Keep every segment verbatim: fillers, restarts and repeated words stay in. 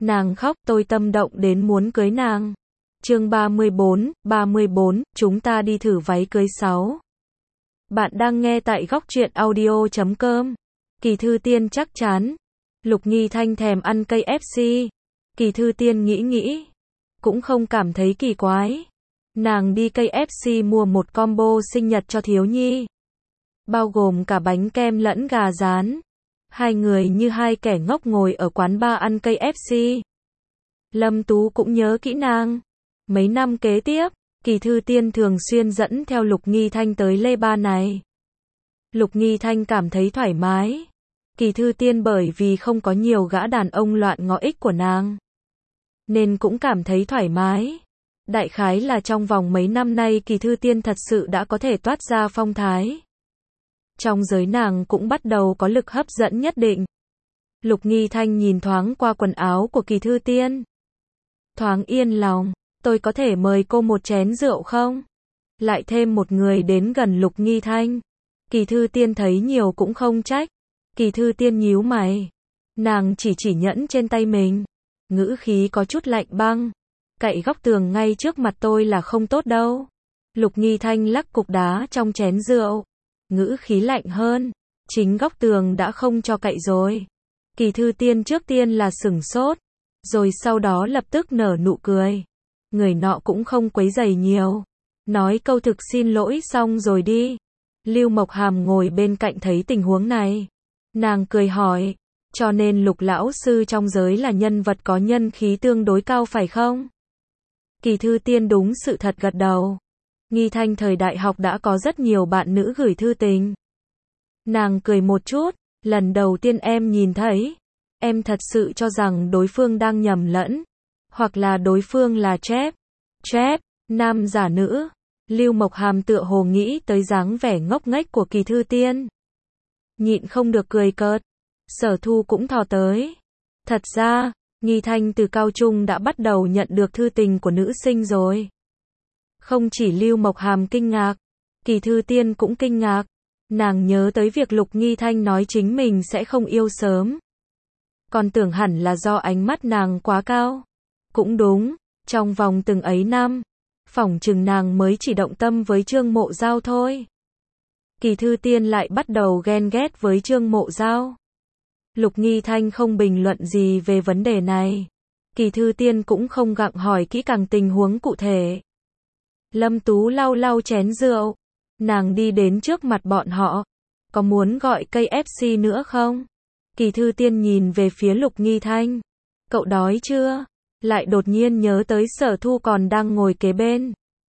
Nàng khóc, tôi tâm động đến muốn cưới nàng. Chương ba mươi bốn, ba mươi bốn, chúng ta đi thử váy cưới sáu. Bạn đang nghe tại góc truyện audio chấm com. Kỳ Thư Tiên chắc chắn. Lục Nghi Thanh thèm ăn cây ép xê. Kỳ Thư Tiên nghĩ nghĩ, cũng không cảm thấy kỳ quái. Nàng đi cây ép xê mua một combo sinh nhật cho thiếu nhi, bao gồm cả bánh kem lẫn gà rán. Hai người như hai kẻ ngốc ngồi ở quán bar ăn cây ép xê. Lâm Tú cũng nhớ kỹ nàng. Mấy năm kế tiếp, Kỳ Thư Tiên thường xuyên dẫn theo Lục Nghi Thanh tới lê bar này. Lục Nghi Thanh cảm thấy thoải mái. Kỳ Thư Tiên bởi vì không có nhiều gã đàn ông loạn ngõ ích của nàng, nên cũng cảm thấy thoải mái. Đại khái là trong vòng mấy năm nay Kỳ Thư Tiên thật sự đã có thể toát ra phong thái. Trong giới nàng cũng bắt đầu có lực hấp dẫn nhất định. Lục Nghi Thanh nhìn thoáng qua quần áo của Kỳ Thư Tiên, thoáng yên lòng. Tôi có thể mời cô một chén rượu không? Lại thêm một người đến gần Lục Nghi Thanh. Kỳ Thư Tiên thấy nhiều cũng không trách. Kỳ Thư Tiên nhíu mày. Nàng chỉ chỉ nhẫn trên tay mình, ngữ khí có chút lạnh băng. Cậy góc tường ngay trước mặt tôi là không tốt đâu. Lục Nghi Thanh lắc cục đá trong chén rượu, ngữ khí lạnh hơn. Chính góc tường đã không cho cậy rồi. Kỳ Thư Tiên trước tiên là sửng sốt, rồi sau đó lập tức nở nụ cười. Người nọ cũng không quấy rầy nhiều, nói câu thực xin lỗi xong rồi đi. Lưu Mộc Hàm ngồi bên cạnh thấy tình huống này, nàng cười hỏi, cho nên Lục lão sư trong giới là nhân vật có nhân khí tương đối cao phải không? Kỳ Thư Tiên đúng sự thật gật đầu. Nghi Thanh thời đại học đã có rất nhiều bạn nữ gửi thư tình. Nàng cười một chút, lần đầu tiên em nhìn thấy, em thật sự cho rằng đối phương đang nhầm lẫn, hoặc là đối phương là chép, chép, nam giả nữ. Lưu Mộc Hàm tựa hồ nghĩ tới dáng vẻ ngốc nghếch của Kỳ Thư Tiên, nhịn không được cười cợt. Sở Thu cũng thò tới. Thật ra, Nghi Thanh từ cao trung đã bắt đầu nhận được thư tình của nữ sinh rồi. Không chỉ Lưu Mộc Hàm kinh ngạc, Kỳ Thư Tiên cũng kinh ngạc. Nàng nhớ tới việc Lục Nghi Thanh nói chính mình sẽ không yêu sớm, còn tưởng hẳn là do ánh mắt nàng quá cao. Cũng đúng, trong vòng từng ấy năm, phỏng chừng nàng mới chỉ động tâm với Trương Mộ Giao thôi. Kỳ Thư Tiên lại bắt đầu ghen ghét với Trương Mộ Giao. Lục Nghi Thanh không bình luận gì về vấn đề này. Kỳ Thư Tiên cũng không gặng hỏi kỹ càng tình huống cụ thể. Lâm Tú lau lau chén rượu, nàng đi đến trước mặt bọn họ. Có muốn gọi cây ép xê nữa không? Kỳ Thư Tiên nhìn về phía Lục Nghi Thanh. Cậu đói chưa? Lại đột nhiên nhớ tới Sở Thu còn đang ngồi kế bên.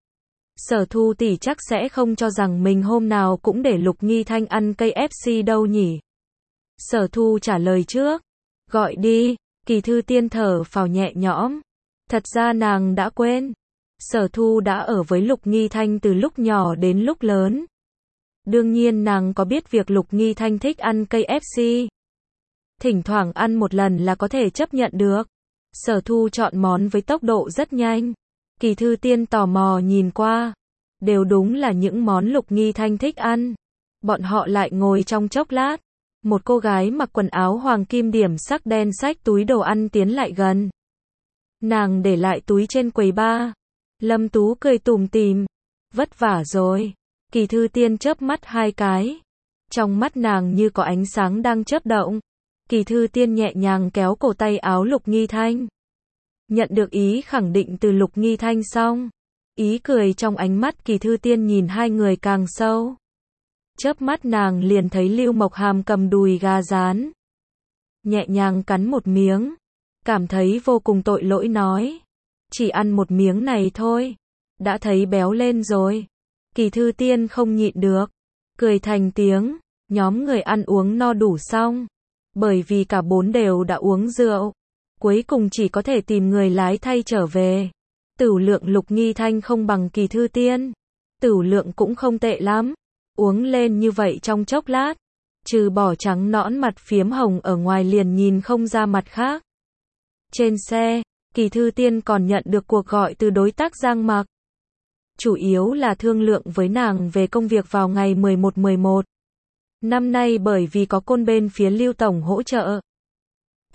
Sở Thu tỷ chắc sẽ không cho rằng mình hôm nào cũng để Lục Nghi Thanh ăn cây ép xê đâu nhỉ? Sở Thu trả lời trước. Gọi đi. Kỳ Thư Tiên thở phào nhẹ nhõm. Thật ra nàng đã quên. Sở Thu đã ở với Lục Nghi Thanh từ lúc nhỏ đến lúc lớn. Đương nhiên nàng có biết việc Lục Nghi Thanh thích ăn cây ép xê. Thỉnh thoảng ăn một lần là có thể chấp nhận được. Sở Thu chọn món với tốc độ rất nhanh. Kỳ Thư Tiên tò mò nhìn qua. Đều đúng là những món Lục Nghi Thanh thích ăn. Bọn họ lại ngồi trong chốc lát. Một cô gái mặc quần áo hoàng kim điểm sắc đen xách túi đồ ăn tiến lại gần. Nàng để lại túi trên quầy bar. Lâm Tú cười tủm tỉm. Vất vả rồi. Kỳ Thư Tiên chớp mắt hai cái. Trong mắt nàng như có ánh sáng đang chớp động. Kỳ Thư Tiên nhẹ nhàng kéo cổ tay áo Lục Nghi Thanh. Nhận được ý khẳng định từ Lục Nghi Thanh xong, ý cười trong ánh mắt Kỳ Thư Tiên nhìn hai người càng sâu. Chớp mắt nàng liền thấy Lưu Mộc Hàm cầm đùi gà rán, nhẹ nhàng cắn một miếng, cảm thấy vô cùng tội lỗi nói. Chỉ ăn một miếng này thôi, đã thấy béo lên rồi. Kỳ Thư Tiên không nhịn được, cười thành tiếng. Nhóm người ăn uống no đủ xong, bởi vì cả bốn đều đã uống rượu, cuối cùng chỉ có thể tìm người lái thay trở về. Tửu lượng Lục Nghi Thanh không bằng Kỳ Thư Tiên, tửu lượng cũng không tệ lắm. Uống lên như vậy trong chốc lát, trừ bỏ trắng nõn mặt phiếm hồng ở ngoài liền nhìn không ra mặt khác. Trên xe, Kỳ Thư Tiên còn nhận được cuộc gọi từ đối tác Giang Mặc. Chủ yếu là thương lượng với nàng về công việc vào ngày mười một mười một. Năm nay bởi vì có côn bên phía Lưu Tổng hỗ trợ,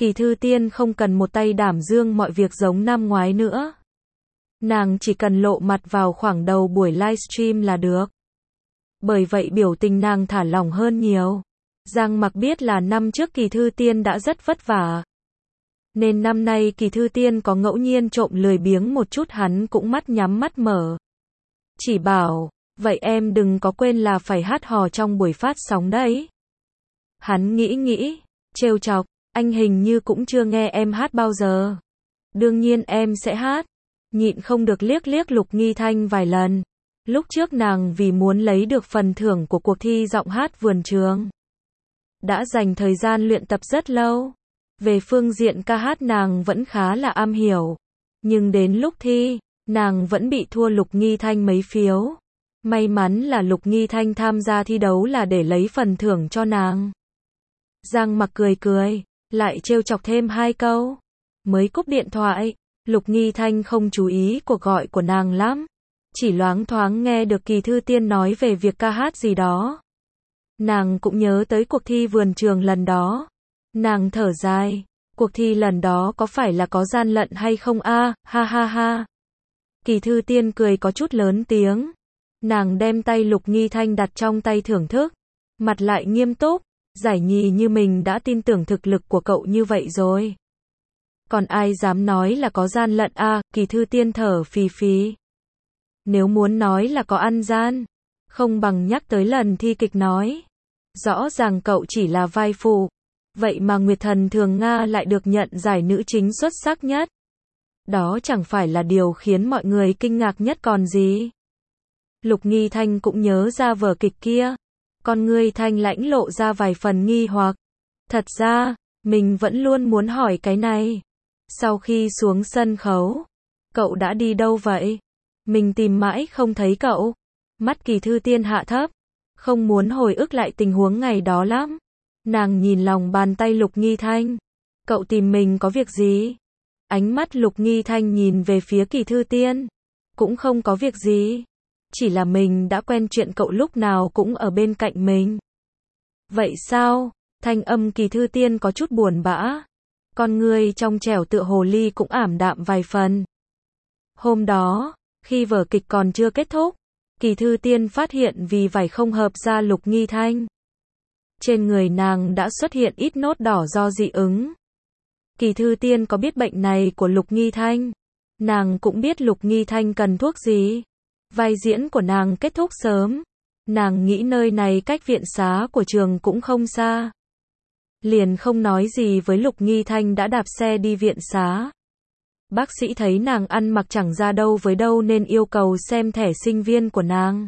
Kỳ Thư Tiên không cần một tay đảm dương mọi việc giống năm ngoái nữa. Nàng chỉ cần lộ mặt vào khoảng đầu buổi livestream là được. Bởi vậy biểu tình nàng thả lỏng hơn nhiều. Giang Mặc biết là năm trước Kỳ Thư Tiên đã rất vất vả. Nên năm nay Kỳ Thư Tiên có ngẫu nhiên trộm lười biếng một chút hắn cũng mắt nhắm mắt mở. Chỉ bảo, vậy em đừng có quên là phải hát hò trong buổi phát sóng đấy. Hắn nghĩ nghĩ, trêu chọc, anh hình như cũng chưa nghe em hát bao giờ. Đương nhiên em sẽ hát. Nhịn không được liếc liếc Lục Nghi Thanh vài lần. Lúc trước nàng vì muốn lấy được phần thưởng của cuộc thi giọng hát vườn trường, đã dành thời gian luyện tập rất lâu. Về phương diện ca hát nàng vẫn khá là am hiểu. Nhưng đến lúc thi, nàng vẫn bị thua Lục Nghi Thanh mấy phiếu. May mắn là Lục Nghi Thanh tham gia thi đấu là để lấy phần thưởng cho nàng. Giang Mặc cười cười, lại trêu chọc thêm hai câu. Mới cúp điện thoại, Lục Nghi Thanh không chú ý cuộc gọi của nàng lắm. Chỉ loáng thoáng nghe được Kỳ Thư Tiên nói về việc ca hát gì đó. Nàng cũng nhớ tới cuộc thi vườn trường lần đó. Nàng thở dài, cuộc thi lần đó có phải là có gian lận hay không a? Ha ha ha. Kỳ Thư Tiên cười có chút lớn tiếng. Nàng đem tay Lục Nghi Thanh đặt trong tay thưởng thức, mặt lại nghiêm túc, giải nhì như mình đã tin tưởng thực lực của cậu như vậy rồi. Còn ai dám nói là có gian lận a? Kỳ Thư Tiên thở phì phì. Nếu muốn nói là có ăn gian, không bằng nhắc tới lần thi kịch nói. Rõ ràng cậu chỉ là vai phụ, vậy mà Nguyệt Thần Thường Nga lại được nhận giải nữ chính xuất sắc nhất. Đó chẳng phải là điều khiến mọi người kinh ngạc nhất còn gì. Lục Nghi Thanh cũng nhớ ra vở kịch kia. Con ngươi thanh lãnh lộ ra vài phần nghi hoặc. Thật ra, mình vẫn luôn muốn hỏi cái này. Sau khi xuống sân khấu, cậu đã đi đâu vậy? Mình tìm mãi không thấy cậu. Mắt Kỳ Thư Tiên hạ thấp, không muốn hồi ức lại tình huống ngày đó lắm. Nàng nhìn lòng bàn tay Lục Nghi Thanh. Cậu tìm mình có việc gì? Ánh mắt Lục Nghi Thanh nhìn về phía Kỳ Thư Tiên. Cũng không có việc gì. Chỉ là mình đã quen chuyện cậu lúc nào cũng ở bên cạnh mình. Vậy sao? Thanh âm Kỳ Thư Tiên có chút buồn bã. Con người trong trẻo tựa hồ ly cũng ảm đạm vài phần. Hôm đó, khi vở kịch còn chưa kết thúc, Kỳ Thư Tiên phát hiện vì vải không hợp da Lục Nghi Thanh. Trên người nàng đã xuất hiện ít nốt đỏ do dị ứng. Kỳ Thư Tiên có biết bệnh này của Lục Nghi Thanh. Nàng cũng biết Lục Nghi Thanh cần thuốc gì. Vai diễn của nàng kết thúc sớm. Nàng nghĩ nơi này cách viện xá của trường cũng không xa. Liền không nói gì với Lục Nghi Thanh đã đạp xe đi viện xá. Bác sĩ thấy nàng ăn mặc chẳng ra đâu với đâu nên yêu cầu xem thẻ sinh viên của nàng.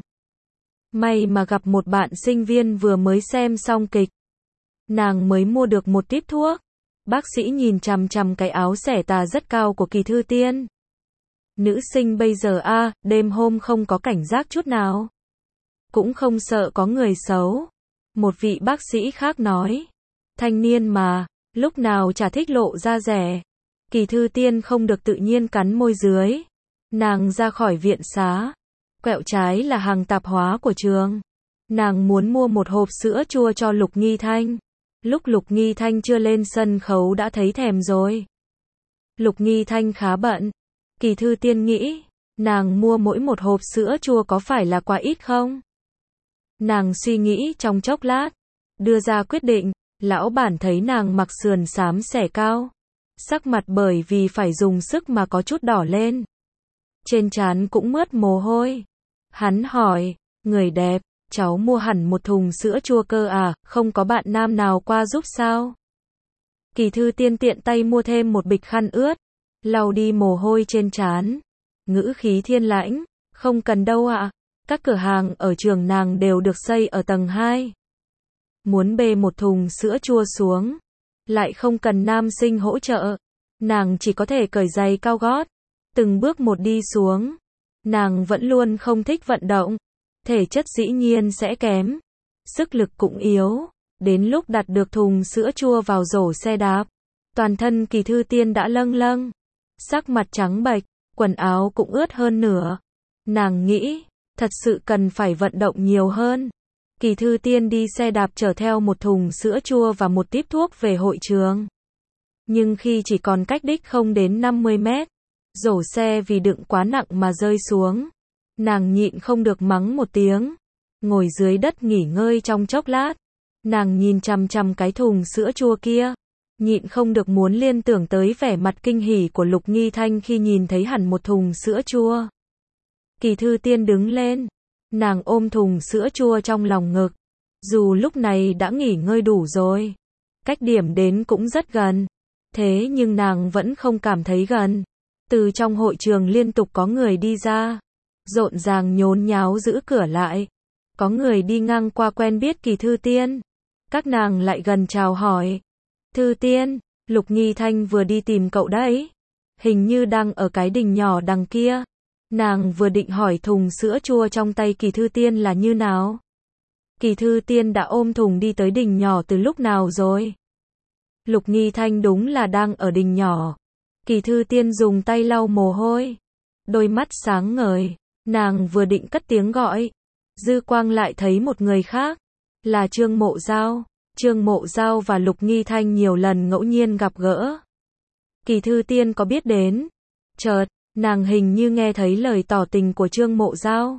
May mà gặp một bạn sinh viên vừa mới xem xong kịch. Nàng mới mua được một típ thuốc. Bác sĩ nhìn chằm chằm cái áo xẻ tà rất cao của Kỳ Thư Tiên. Nữ sinh bây giờ a, à, đêm hôm không có cảnh giác chút nào. Cũng không sợ có người xấu. Một vị bác sĩ khác nói. Thanh niên mà, lúc nào chả thích lộ ra rẻ. Kỳ Thư Tiên không được tự nhiên cắn môi dưới. Nàng ra khỏi viện xá. Quẹo trái là hàng tạp hóa của trường. Nàng muốn mua một hộp sữa chua cho Lục Nghi Thanh. Lúc Lục Nghi Thanh chưa lên sân khấu đã thấy thèm rồi. Lục Nghi Thanh khá bận. Kỳ Thư Tiên nghĩ, nàng mua mỗi một hộp sữa chua có phải là quá ít không? Nàng suy nghĩ trong chốc lát, đưa ra quyết định. Lão bản thấy nàng mặc sườn xám xẻ cao, sắc mặt bởi vì phải dùng sức mà có chút đỏ lên. Trên trán cũng mướt mồ hôi. Hắn hỏi, người đẹp, cháu mua hẳn một thùng sữa chua cơ à, không có bạn nam nào qua giúp sao? Kỳ Thư Tiên tiện tay mua thêm một bịch khăn ướt, lau đi mồ hôi trên trán. Ngữ khí thiên lãnh, không cần đâu ạ. À. Các cửa hàng ở trường nàng đều được xây ở tầng hai. Muốn bê một thùng sữa chua xuống, lại không cần nam sinh hỗ trợ. Nàng chỉ có thể cởi giày cao gót, từng bước một đi xuống. Nàng vẫn luôn không thích vận động, thể chất dĩ nhiên sẽ kém, sức lực cũng yếu. Đến lúc đặt được thùng sữa chua vào rổ xe đạp, toàn thân Kỳ Thư Tiên đã lâng lâng, sắc mặt trắng bệch, quần áo cũng ướt hơn nửa. Nàng nghĩ, thật sự cần phải vận động nhiều hơn. Kỳ Thư Tiên đi xe đạp chở theo một thùng sữa chua và một típ thuốc về hội trường. Nhưng khi chỉ còn cách đích không đến năm mươi mét, rổ xe vì đựng quá nặng mà rơi xuống. Nàng nhịn không được mắng một tiếng, ngồi dưới đất nghỉ ngơi trong chốc lát. Nàng nhìn chằm chằm cái thùng sữa chua kia, nhịn không được muốn liên tưởng tới vẻ mặt kinh hỉ của Lục Nghi Thanh khi nhìn thấy hẳn một thùng sữa chua. Kỳ Thư Tiên đứng lên, nàng ôm thùng sữa chua trong lòng ngực. Dù lúc này đã nghỉ ngơi đủ rồi, cách điểm đến cũng rất gần, thế nhưng nàng vẫn không cảm thấy gần. Từ trong hội trường liên tục có người đi ra, rộn ràng nhốn nháo giữ cửa lại. Có người đi ngang qua quen biết Kỳ Thư Tiên, các nàng lại gần chào hỏi. Thư Tiên, Lục Nghi Thanh vừa đi tìm cậu đấy, hình như đang ở cái đình nhỏ đằng kia. Nàng vừa định hỏi thùng sữa chua trong tay Kỳ Thư Tiên là như nào. Kỳ Thư Tiên đã ôm thùng đi tới đình nhỏ từ lúc nào rồi? Lục Nghi Thanh đúng là đang ở đình nhỏ. Kỳ Thư Tiên dùng tay lau mồ hôi, đôi mắt sáng ngời, nàng vừa định cất tiếng gọi, dư quang lại thấy một người khác, là Trương Mộ Giao. Trương Mộ Giao và Lục Nghi Thanh nhiều lần ngẫu nhiên gặp gỡ. Kỳ Thư Tiên có biết đến. Chợt, nàng hình như nghe thấy lời tỏ tình của Trương Mộ Giao.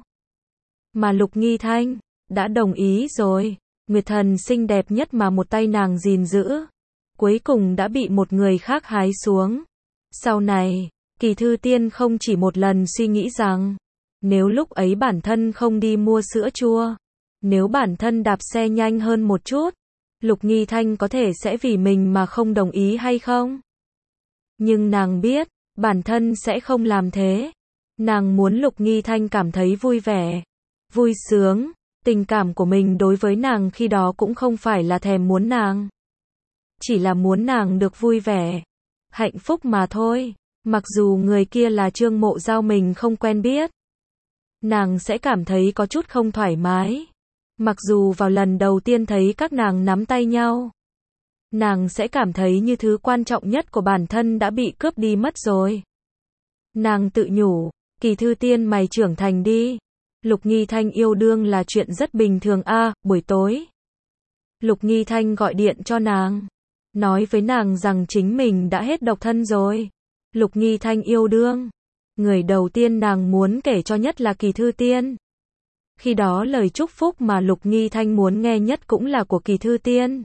Mà Lục Nghi Thanh đã đồng ý rồi. Nguyệt thần xinh đẹp nhất mà một tay nàng gìn giữ, cuối cùng đã bị một người khác hái xuống. Sau này, Kỳ Thư Tiên không chỉ một lần suy nghĩ rằng, nếu lúc ấy bản thân không đi mua sữa chua, nếu bản thân đạp xe nhanh hơn một chút, Lục Nghi Thanh có thể sẽ vì mình mà không đồng ý hay không? Nhưng nàng biết, bản thân sẽ không làm thế. Nàng muốn Lục Nghi Thanh cảm thấy vui vẻ, vui sướng. Tình cảm của mình đối với nàng khi đó cũng không phải là thèm muốn nàng, chỉ là muốn nàng được vui vẻ, hạnh phúc mà thôi. Mặc dù người kia là Trương Mộ Giao mình không quen biết, nàng sẽ cảm thấy có chút không thoải mái. Mặc dù vào lần đầu tiên thấy các nàng nắm tay nhau, nàng sẽ cảm thấy như thứ quan trọng nhất của bản thân đã bị cướp đi mất rồi. Nàng tự nhủ, Kỳ Thư Tiên mày trưởng thành đi. Lục Nghi Thanh yêu đương là chuyện rất bình thường a. À, buổi tối, Lục Nghi Thanh gọi điện cho nàng, nói với nàng rằng chính mình đã hết độc thân rồi. Lục Nghi Thanh yêu đương, người đầu tiên nàng muốn kể cho nhất là Kỳ Thư Tiên. Khi đó lời chúc phúc mà Lục Nghi Thanh muốn nghe nhất cũng là của Kỳ Thư Tiên.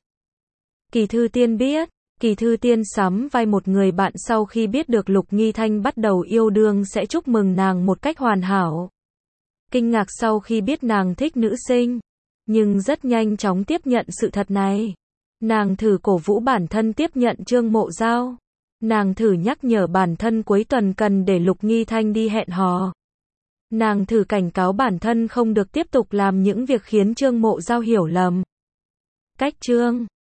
Kỳ Thư Tiên biết, Kỳ Thư Tiên sắm vai một người bạn sau khi biết được Lục Nghi Thanh bắt đầu yêu đương sẽ chúc mừng nàng một cách hoàn hảo. Kinh ngạc sau khi biết nàng thích nữ sinh, nhưng rất nhanh chóng tiếp nhận sự thật này. Nàng thử cổ vũ bản thân tiếp nhận Trương Mộ Giao. Nàng thử nhắc nhở bản thân cuối tuần cần để Lục Nghi Thanh đi hẹn hò. Nàng thử cảnh cáo bản thân không được tiếp tục làm những việc khiến Trương Mộ Giao hiểu lầm. Cách chương